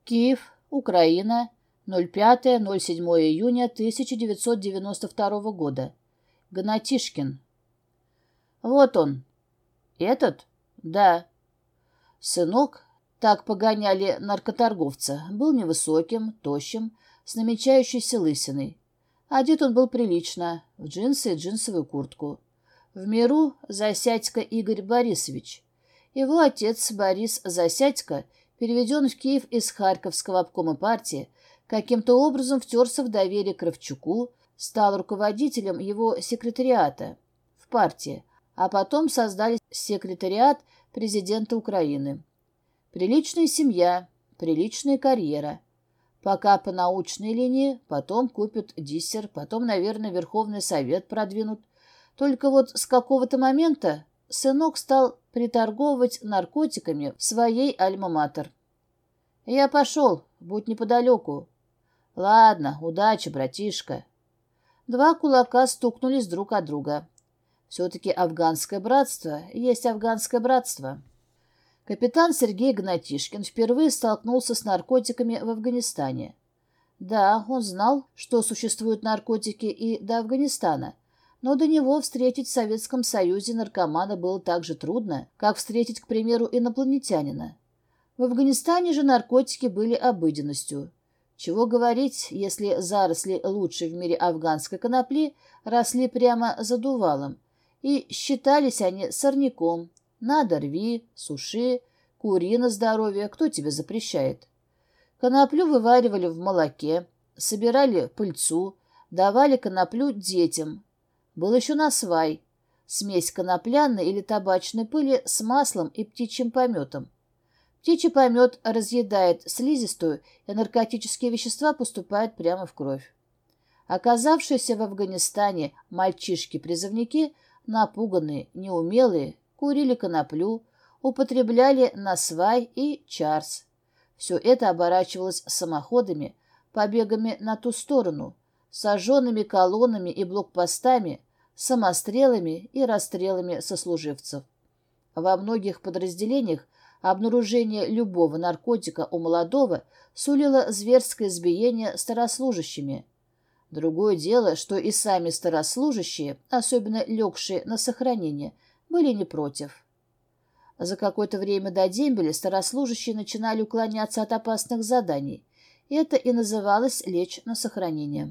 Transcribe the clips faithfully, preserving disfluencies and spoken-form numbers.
Киев, Украина, ноль пятое ноль седьмое июня тысяча девятьсот девяносто второго года. Гнатишкин. Вот он. Этот? Да. Сынок, так погоняли наркоторговца, был невысоким, тощим, с намечающейся лысиной. Одет он был прилично, в джинсы и джинсовую куртку. В миру Засядько Игорь Борисович. Его отец Борис Засядько переведен в Киев из Харьковского обкома партии, каким-то образом втерся в доверие к Кравчуку, стал руководителем его секретариата в партии, а потом создали секретариат президента Украины. Приличная семья, приличная карьера. Пока по научной линии, потом купят диссер, потом, наверное, Верховный Совет продвинут. Только вот с какого-то момента сынок стал приторговывать наркотиками в своей альма-матер. «Я пошел, будь неподалеку». «Ладно, удачи, братишка». Два кулака стукнулись друг от друга. Все-таки афганское братство есть афганское братство. Капитан Сергей Гнатишкин впервые столкнулся с наркотиками в Афганистане. Да, он знал, что существуют наркотики и до Афганистана, но до него встретить в Советском Союзе наркомана было так же трудно, как встретить, к примеру, инопланетянина. В Афганистане же наркотики были обыденностью. Чего говорить, если заросли лучшей в мире афганской конопли росли прямо за дувалом, и считались они сорняком. Надо рви, суши, кури на здоровье, кто тебе запрещает. Коноплю вываривали в молоке, собирали пыльцу, давали коноплю детям. Был еще насвай, смесь конопляной или табачной пыли с маслом и птичьим пометом. Птичий помет разъедает слизистую, и наркотические вещества поступают прямо в кровь. Оказавшиеся в Афганистане мальчишки-призывники, напуганные, неумелые, курили коноплю, употребляли насвай и чарс. Все это оборачивалось самоходами, побегами на ту сторону, сожженными колоннами и блокпостами, самострелами и расстрелами сослуживцев. Во многих подразделениях обнаружение любого наркотика у молодого сулило зверское избиение старослужащими. Другое дело, что и сами старослужащие, особенно легшие на сохранение, были не против. За какое-то время до дембеля старослужащие начинали уклоняться от опасных заданий. Это и называлось лечь на сохранение.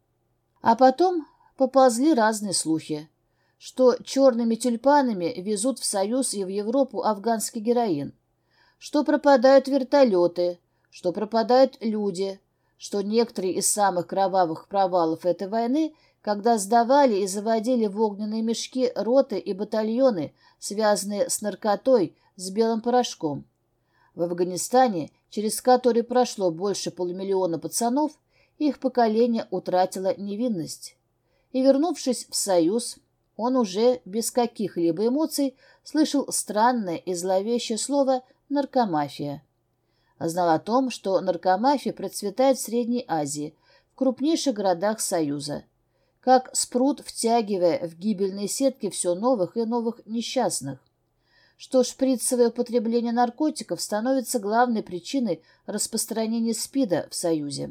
А потом поползли разные слухи, что черными тюльпанами везут в Союз и в Европу афганский героин, что пропадают вертолеты, что пропадают люди, что некоторые из самых кровавых провалов этой войны, когда сдавали и заводили в огненные мешки роты и батальоны, связанные с наркотой, с белым порошком. В Афганистане, через который прошло больше полумиллиона пацанов, их поколение утратило невинность. И, вернувшись в Союз, он уже без каких-либо эмоций слышал странное и зловещее слово «наркомафия». Знал о том, что наркомафия процветает в Средней Азии, в крупнейших городах Союза, как спрут, втягивая в гибельные сетки все новых и новых несчастных, что шприцевое употребление наркотиков становится главной причиной распространения СПИДа в Союзе.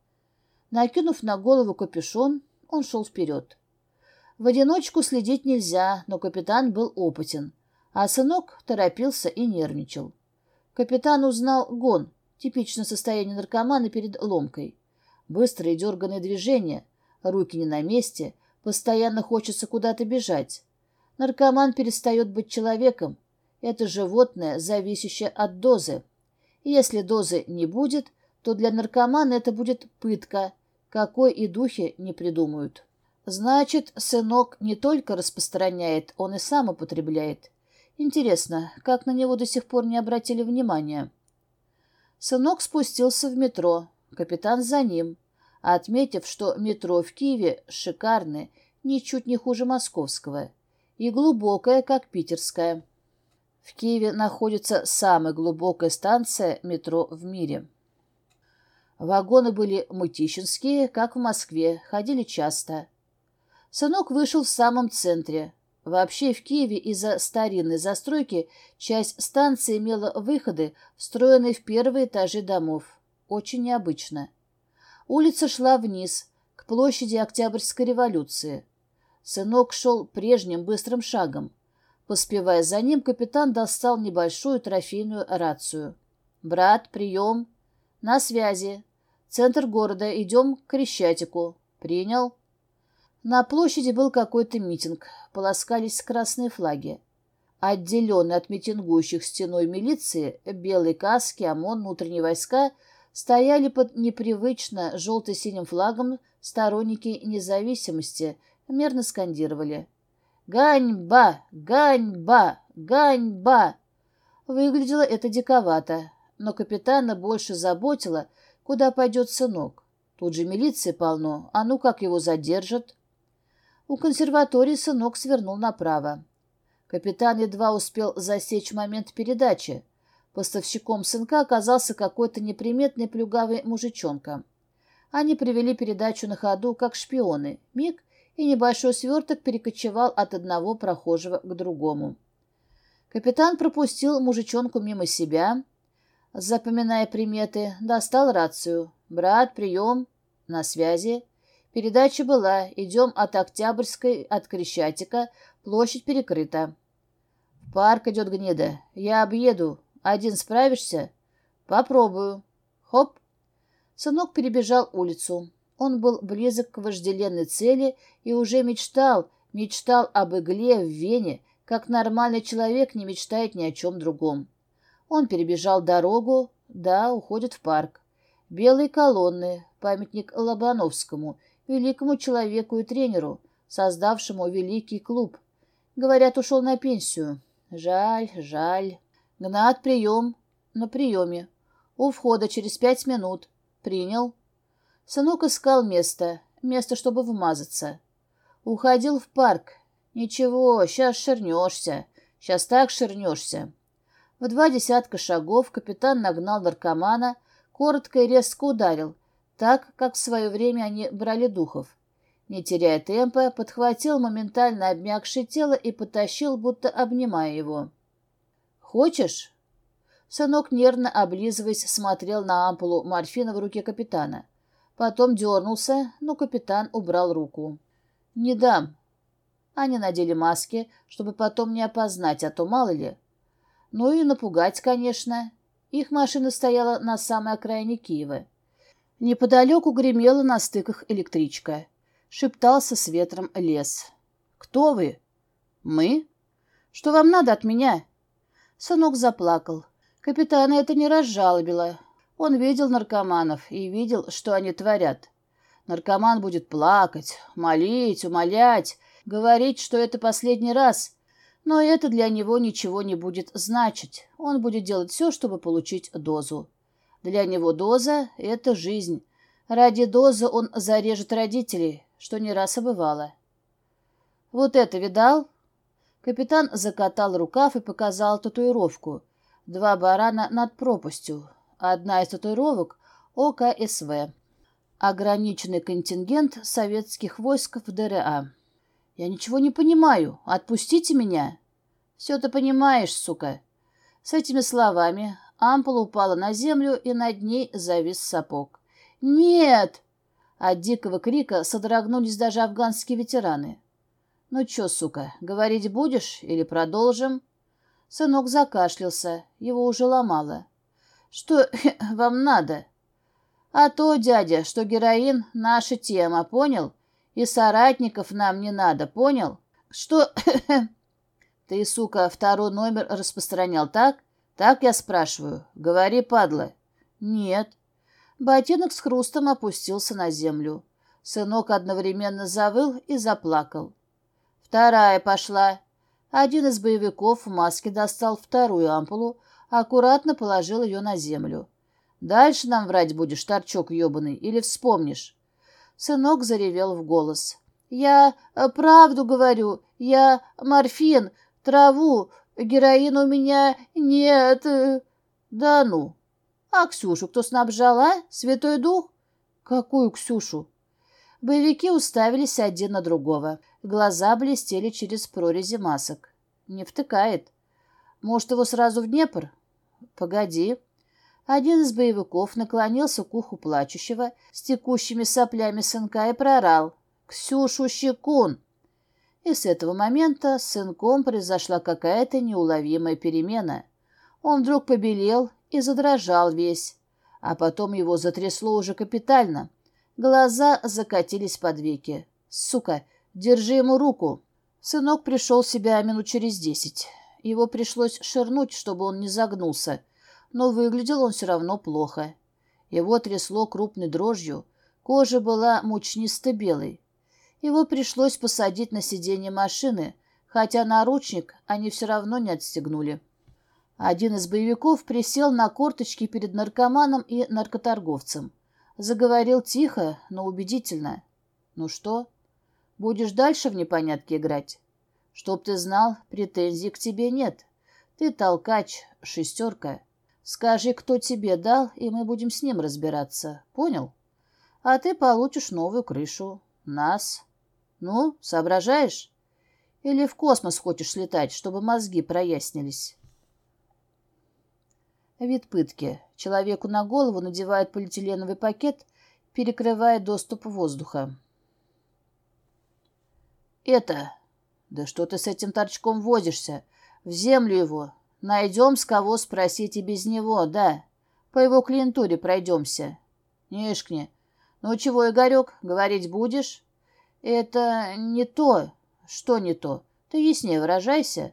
Накинув на голову капюшон, он шел вперед. В одиночку следить нельзя, но капитан был опытен, а сынок торопился и нервничал. Капитан узнал гон, типичное состояние наркомана перед ломкой. Быстрые дерганные движения, руки не на месте, постоянно хочется куда-то бежать. Наркоман перестает быть человеком. Это животное, зависящее от дозы. И если дозы не будет, то для наркомана это будет пытка, какой и духи не придумают. Значит, сынок не только распространяет, он и сам употребляет. Интересно, как на него до сих пор не обратили внимания? Сынок спустился в метро, капитан за ним, отметив, что метро в Киеве шикарное, ничуть не хуже московского, и глубокое, как питерское. В Киеве находится самая глубокая станция метро в мире. Вагоны были мытищинские, как в Москве, ходили часто. Сынок вышел в самом центре. Вообще в Киеве из-за старинной застройки часть станции имела выходы, встроенные в первые этажи домов. очень необычно. Улица шла вниз, к площади Октябрьской революции. Сынок шел прежним быстрым шагом. Поспевая за ним, капитан достал небольшую трофейную рацию. «Брат, прием. На связи. Центр города. Идем к Крещатику. Принял». На площади был какой-то митинг. Полоскались красные флаги. Отделенный от митингующих стеной милиции, белые каски, ОМОН, внутренние войска стояли под непривычно желто-синим флагом, сторонники независимости мерно скандировали: «Ганьба! Ганьба! Ганьба!» Выглядело это диковато, но капитана больше заботило, куда пойдет сынок. Тут же милиции полно, а ну как его задержат? У консерватории сынок свернул направо. Капитан едва успел засечь момент передачи. Поставщиком сынка оказался какой-то неприметный плюгавый мужичонка. Они привели передачу на ходу, как шпионы. Миг, и небольшой сверток перекочевал от одного прохожего к другому. Капитан пропустил мужичонку мимо себя, запоминая приметы, достал рацию. «Брат, прием. На связи. Передача была. Идем от Октябрьской, от Крещатика. Площадь перекрыта». «В парк идет гнида. Я объеду. Один справишься?» «Попробую». Хоп. Сынок перебежал улицу. Он был близок к вожделенной цели и уже мечтал, мечтал об игле в вене, как нормальный человек не мечтает ни о чем другом. Он перебежал дорогу, да, уходит в парк. Белые колонны, памятник Лобановскому, великому человеку и тренеру, создавшему великий клуб. Говорят, ушел на пенсию. Жаль, жаль. Гнат, прием. На приеме. У входа через пять минут. Принял. Сынок искал место, место, чтобы вмазаться. Уходил в парк. Ничего, сейчас ширнешься. Сейчас так ширнешься. В два десятка шагов капитан нагнал наркомана, коротко и резко ударил, так, как в свое время они брали духов. Не теряя темпа, подхватил моментально обмякшее тело и потащил, будто обнимая его. «Хочешь?» Сынок, нервно облизываясь, смотрел на ампулу морфина в руке капитана. Потом дернулся, но капитан убрал руку. «Не дам». Они надели маски, чтобы потом не опознать, а то мало ли. Ну и напугать, конечно. Их машина стояла на самой окраине Киева. Неподалеку гремела на стыках электричка. Шептался с ветром лес. «Кто вы?» «Мы? Что вам надо от меня?» Сынок заплакал. Капитана это не разжалобило. Он видел наркоманов и видел, что они творят. Наркоман будет плакать, молить, умолять, говорить, что это последний раз. Но это для него ничего не будет значить. Он будет делать все, чтобы получить дозу. Для него доза — это жизнь. Ради дозы он зарежет родителей, что не раз и бывало. «Вот это видал?» Капитан закатал рукав и показал татуировку. Два барана над пропастью. Одна из татуировок — О К С В. Ограниченный контингент советских войск в Д Р А. «Я ничего не понимаю. Отпустите меня!» «Все ты понимаешь, сука!» С этими словами ампула упала на землю, и над ней завис сапог. «Нет!» От дикого крика содрогнулись даже афганские ветераны. «Ну чё, сука, говорить будешь или продолжим?» Сынок закашлялся, его уже ломало. «Что вам надо?» «А то, дядя, что героин — наша тема, понял? И соратников нам не надо, понял? Что...» «Ты, сука, второй номер распространял, так? Так я спрашиваю. Говори, падла». «Нет». Ботинок с хрустом опустился на землю. Сынок одновременно завыл и заплакал. «Вторая пошла». Один из боевиков в маске достал вторую ампулу, аккуратно положил ее на землю. «Дальше нам врать будешь, торчок ебаный, или вспомнишь?» Сынок заревел в голос. «Я правду говорю, я морфин, траву, героина у меня нет». «Да ну! А Ксюшу кто снабжал, а? Святой Дух?» «Какую Ксюшу?» Боевики уставились один на другого. Глаза блестели через прорези масок. «Не втыкает. Может, его сразу в Днепр?» «Погоди». Один из боевиков наклонился к уху плачущего с текущими соплями сынка и проорал: «Ксюшу Щекун!» И с этого момента с сынком произошла какая-то неуловимая перемена. Он вдруг побелел и задрожал весь, а потом его затрясло уже капитально. Глаза закатились под веки. «Сука, держи ему руку!» Сынок пришел в себя минут через десять. Его пришлось ширнуть, чтобы он не загнулся, но выглядел он все равно плохо. Его трясло крупной дрожью, кожа была мучнисто-белой. Его пришлось посадить на сиденье машины, хотя наручник они все равно не отстегнули. Один из боевиков присел на корточки перед наркоманом и наркоторговцем. Заговорил тихо, но убедительно. «Ну что, будешь дальше в непонятки играть? Чтоб ты знал, претензий к тебе нет. Ты толкач, шестерка. Скажи, кто тебе дал, и мы будем с ним разбираться. Понял? А ты получишь новую крышу. Нас. Ну, соображаешь? Или в космос хочешь летать, чтобы мозги прояснились?» Вид пытки. Человеку на голову надевают полиэтиленовый пакет, перекрывая доступ воздуха. «Это... Да что ты с этим торчком возишься? В землю его. Найдем, с кого спросить и без него, да. По его клиентуре пройдемся. Нишкни. Ну чего, Игорек, говорить будешь?» «Это не то. Что не то? Ты яснее выражайся».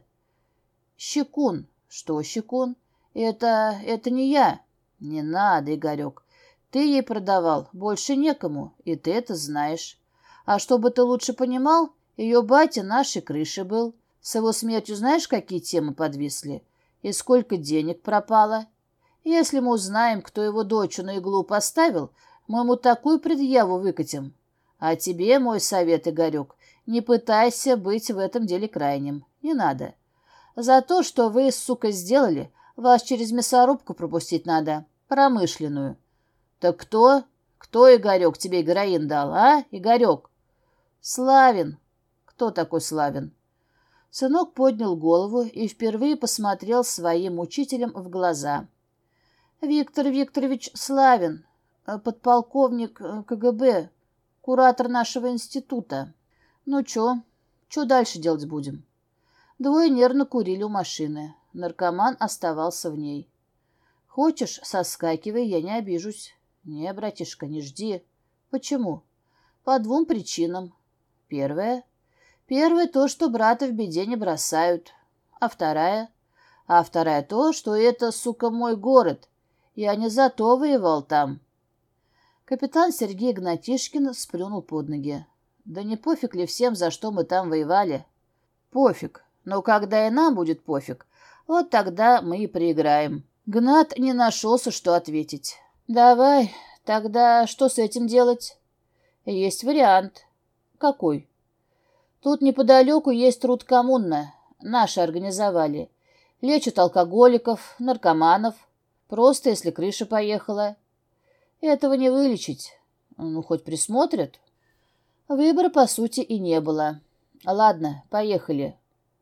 «Щекун». «Что Щекун? Это... это не я». «Не надо, Игорек. Ты ей продавал, больше некому, и ты это знаешь. А чтобы ты лучше понимал, ее батя нашей крыши был. С его смертью знаешь, какие темы подвисли? И сколько денег пропало? Если мы узнаем, кто его дочь на иглу поставил, мы ему такую предъяву выкатим. А тебе мой совет, Игорек, не пытайся быть в этом деле крайним. Не надо. За то, что вы, сука, сделали, вас через мясорубку пропустить надо. Промышленную. Так кто? Кто, Игорек, тебе героин дал, а, Игорек?» «Славин». «Кто такой Славин?» Сынок поднял голову и впервые посмотрел своим учителям в глаза. «Виктор Викторович Славин, подполковник КГБ, куратор нашего института. Ну чё? Чё дальше делать будем?» Двое нервно курили у машины. Наркоман оставался в ней. «Хочешь, соскакивай, я не обижусь». «Не, братишка, не жди». «Почему?» «По двум причинам. Первая. Первая то, что брата в беде не бросают. А вторая? А вторая то, что это, сука, мой город. Я не за то воевал там». Капитан Сергей Гнатишкин сплюнул под ноги. «Да не пофиг ли всем, за что мы там воевали?» «Пофиг. Но когда и нам будет пофиг, вот тогда мы и проиграем». Гнат не нашелся, что ответить. «Давай, тогда что с этим делать?» «Есть вариант». «Какой?» «Тут неподалеку есть трудкоммуна. Наши организовали. Лечат алкоголиков, наркоманов. Просто, если крыша поехала. Этого не вылечить. Ну, хоть присмотрят». Выбора, по сути, и не было. «Ладно, поехали».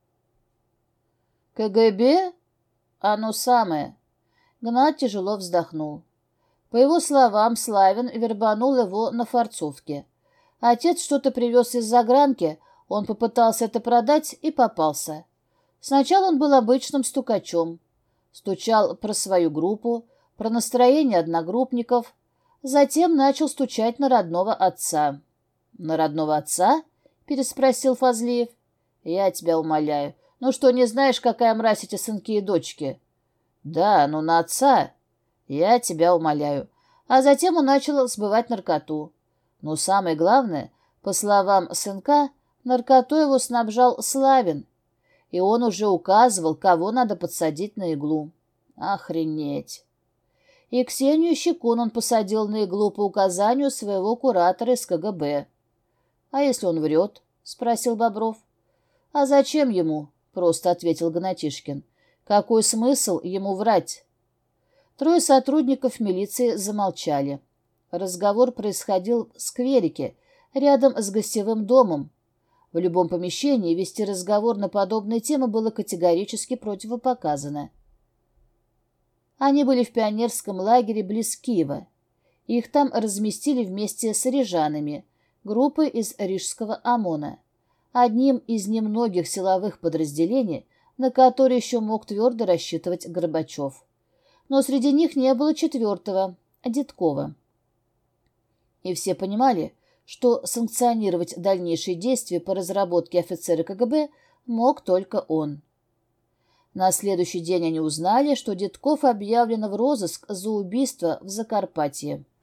«КГБ? Оно самое». Гнат тяжело вздохнул. По его словам, Славин вербанул его на форцовке. Отец что-то привез из загранки, он попытался это продать и попался. Сначала он был обычным стукачом. Стучал про свою группу, про настроение одногруппников. Затем начал стучать на родного отца. «На родного отца?» — переспросил Фазлиев. «Я тебя умоляю. Ну что, не знаешь, какая мразь эти сынки и дочки?» «Да, но на отца. Я тебя умоляю». А затем он начал сбывать наркоту. Но самое главное, по словам сынка, наркоту его снабжал Славин, и он уже указывал, кого надо подсадить на иглу. Охренеть! И Ксению Щекун он посадил на иглу по указанию своего куратора из КГБ. «А если он врет?» — спросил Бобров. «А зачем ему?» — просто ответил Гнатишкин. «Какой смысл ему врать?» Трое сотрудников милиции замолчали. Разговор происходил в скверике, рядом с гостевым домом. В любом помещении вести разговор на подобные темы было категорически противопоказано. Они были в пионерском лагере близ Киева. Их там разместили вместе с рижанами, группой из Рижского ОМОНа, одним из немногих силовых подразделений, на которые еще мог твердо рассчитывать Горбачев. Но среди них не было четвертого, Деткова. И все понимали, что санкционировать дальнейшие действия по разработке офицера КГБ мог только он. На следующий день они узнали, что Детков объявлен в розыск за убийство в Закарпатье.